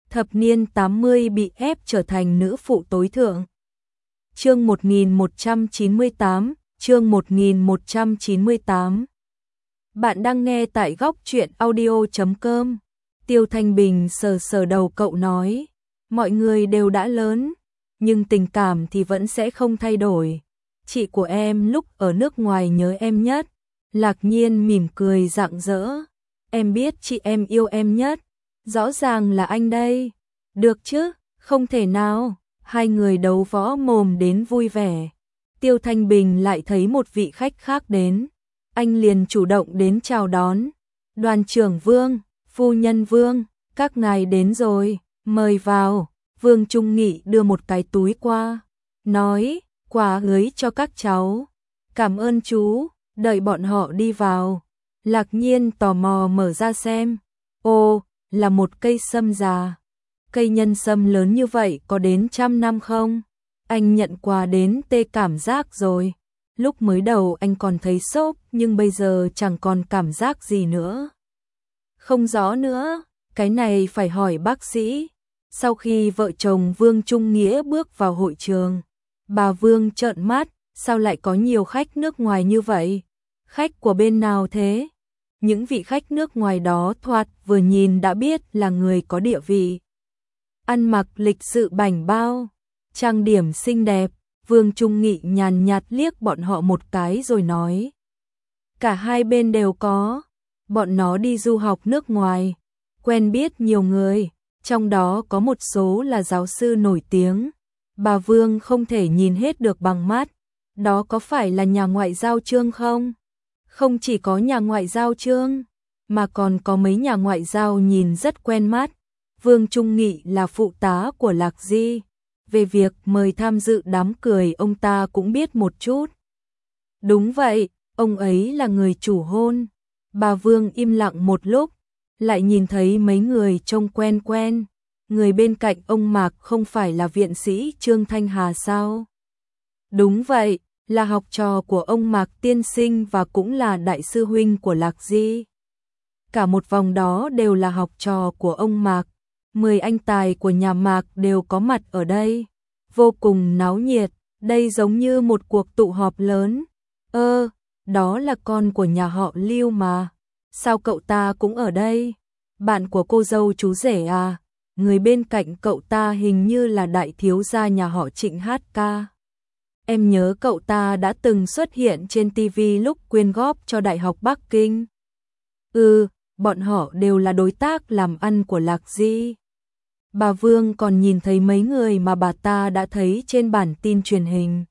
thập niên 80 bị ép trở thành nữ phụ tối thượng. Chương 1198, chương 1198. Bạn đang nghe tại góc truyện audio.com. Tiêu Thanh Bình sờ sờ đầu cậu nói, mọi người đều đã lớn, nhưng tình cảm thì vẫn sẽ không thay đổi. Chị của em lúc ở nước ngoài nhớ em nhất. Lạc Nhiên mỉm cười rạng rỡ. Em biết chị em yêu em nhất. Rõ ràng là anh đây. Được chứ, không thể nào. Hai người đấu võ mồm đến vui vẻ. Tiêu Thanh Bình lại thấy một vị khách khác đến. Anh liền chủ động đến chào đón. Đoàn trưởng Vương, phu nhân Vương, các ngài đến rồi, mời vào. Vương Trung Nghị đưa một cái túi qua. Nói, quà ới cho các cháu. Cảm ơn chú, đợi bọn họ đi vào. Lạc Nhiên tò mò mở ra xem. Ồ, là một cây sâm già. Cây nhân sâm lớn như vậy có đến 100 năm không? Anh nhận quà đến tê cảm giác rồi. Lúc mới đầu anh còn thấy sốc nhưng bây giờ chẳng còn cảm giác gì nữa. Không rõ nữa, cái này phải hỏi bác sĩ. Sau khi vợ chồng Vương Trung Nghĩa bước vào hội trường, bà Vương trợn mắt, sao lại có nhiều khách nước ngoài như vậy? Khách của bên nào thế? Những vị khách nước ngoài đó thoạt vừa nhìn đã biết là người có địa vị. Ăn mặc lịch sự bảnh bao, trang điểm xinh đẹp, Vương Trung Nghị nhàn nhạt liếc bọn họ một cái rồi nói. Cả hai bên đều có, bọn nó đi du học nước ngoài, quen biết nhiều người, trong đó có một số là giáo sư nổi tiếng. Bà Vương không thể nhìn hết được bằng mắt, đó có phải là nhà ngoại giao Trương không? Không chỉ có nhà ngoại giao Trương, mà còn có mấy nhà ngoại giao nhìn rất quen mắt. Vương Trung Nghị là phụ tá của Lạc Di. Về việc mời tham dự đám cười ông ta cũng biết một chút. Đúng vậy, ông ấy là người chủ hôn. Bà Vương im lặng một lúc, lại nhìn thấy mấy người trông quen quen. Người bên cạnh ông Mạc không phải là viện sĩ Trương Thanh Hà sao? Đúng vậy, là học trò của ông Mạc tiên sinh và cũng là đại sư huynh của Lạc Di. Cả một vòng đó đều là học trò của ông Mạc. 10 anh tài của nhà Mạc đều có mặt ở đây. Vô cùng náo nhiệt, đây giống như một cuộc tụ họp lớn. Đó là con của nhà họ Lưu mà. Sao cậu ta cũng ở đây? Bạn của cô dâu chú rể à? Người bên cạnh cậu ta hình như là đại thiếu gia nhà họ Trịnh HK. Em nhớ cậu ta đã từng xuất hiện trên TV lúc quyên góp cho Đại học Bắc Kinh. Bọn họ đều là đối tác làm ăn của Lạc Di. Bà Vương còn nhìn thấy mấy người mà bà ta đã thấy trên bản tin truyền hình.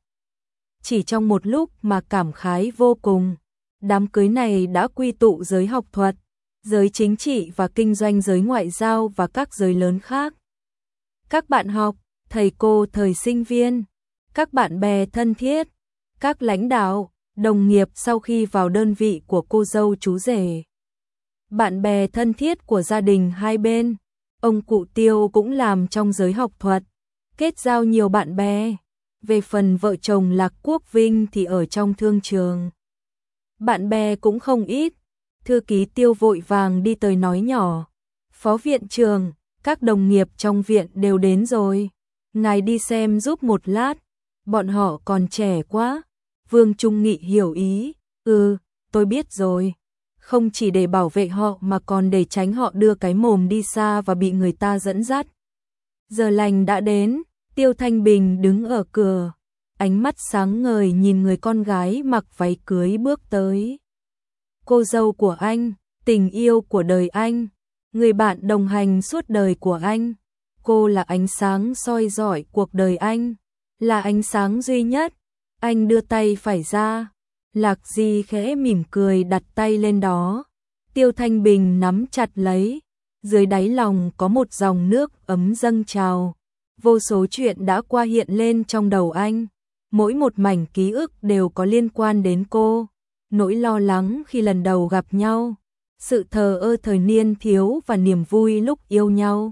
Chỉ trong một lúc mà cảm khái vô cùng. Đám cưới này đã quy tụ giới học thuật, giới chính trị và kinh doanh, giới ngoại giao và các giới lớn khác. Các bạn học, thầy cô thời sinh viên, các bạn bè thân thiết, các lãnh đạo, đồng nghiệp sau khi vào đơn vị của cô dâu chú rể. Bạn bè thân thiết của gia đình hai bên. Ông cụ Tiêu cũng làm trong giới học thuật, kết giao nhiều bạn bè. Về phần vợ chồng Lạc Quốc Vinh thì ở trong thương trường. Bạn bè cũng không ít. Thư ký Tiêu vội vàng đi tới nói nhỏ. Phó viện trưởng, các đồng nghiệp trong viện đều đến rồi. Ngài đi xem giúp một lát. Bọn họ còn trẻ quá. Vương Trung Nghị hiểu ý. Tôi biết rồi. Không chỉ để bảo vệ họ mà còn để tránh họ đưa cái mồm đi xa và bị người ta dẫn dắt. Giờ lành đã đến, Tiêu Thanh Bình đứng ở cửa, ánh mắt sáng ngời nhìn người con gái mặc váy cưới bước tới. Cô dâu của anh, tình yêu của đời anh, người bạn đồng hành suốt đời của anh. Cô là ánh sáng soi rọi cuộc đời anh, là ánh sáng duy nhất. Anh đưa tay phải ra. Lạc Di khẽ mỉm cười đặt tay lên đó. Tiêu Thanh Bình nắm chặt lấy. Dưới đáy lòng có một dòng nước ấm dâng trào. Vô số chuyện đã qua hiện lên trong đầu anh. Mỗi một mảnh ký ức đều có liên quan đến cô. Nỗi lo lắng khi lần đầu gặp nhau. Sự thờ ơ thời niên thiếu và niềm vui lúc yêu nhau.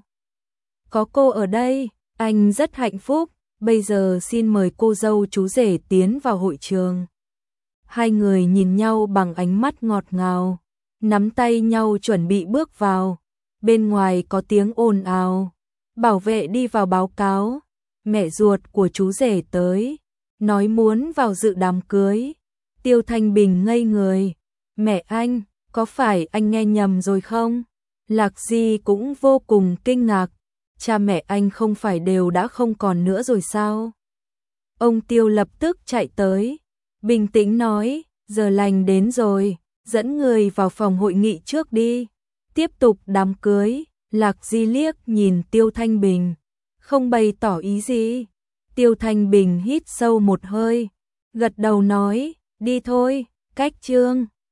Có cô ở đây, anh rất hạnh phúc. Bây giờ xin mời cô dâu chú rể tiến vào hội trường. Hai người nhìn nhau bằng ánh mắt ngọt ngào, nắm tay nhau chuẩn bị bước vào. Bên ngoài có tiếng ồn ào, Bảo vệ đi vào báo cáo, mẹ ruột của chú rể tới, nói muốn vào dự đám cưới. Tiêu Thanh Bình ngây người, mẹ anh, có phải anh nghe nhầm rồi không? Lạc Di cũng vô cùng kinh ngạc, cha mẹ anh không phải đều đã không còn nữa rồi sao? Ông Tiêu lập tức chạy tới, bình tĩnh nói, giờ lành đến rồi, dẫn người vào phòng hội nghị trước đi. Tiếp tục đám cưới. Lạc Di liếc nhìn Tiêu Thanh Bình, không bày tỏ ý gì. Tiêu Thanh Bình hít sâu một hơi, gật đầu nói, đi thôi, cách chương.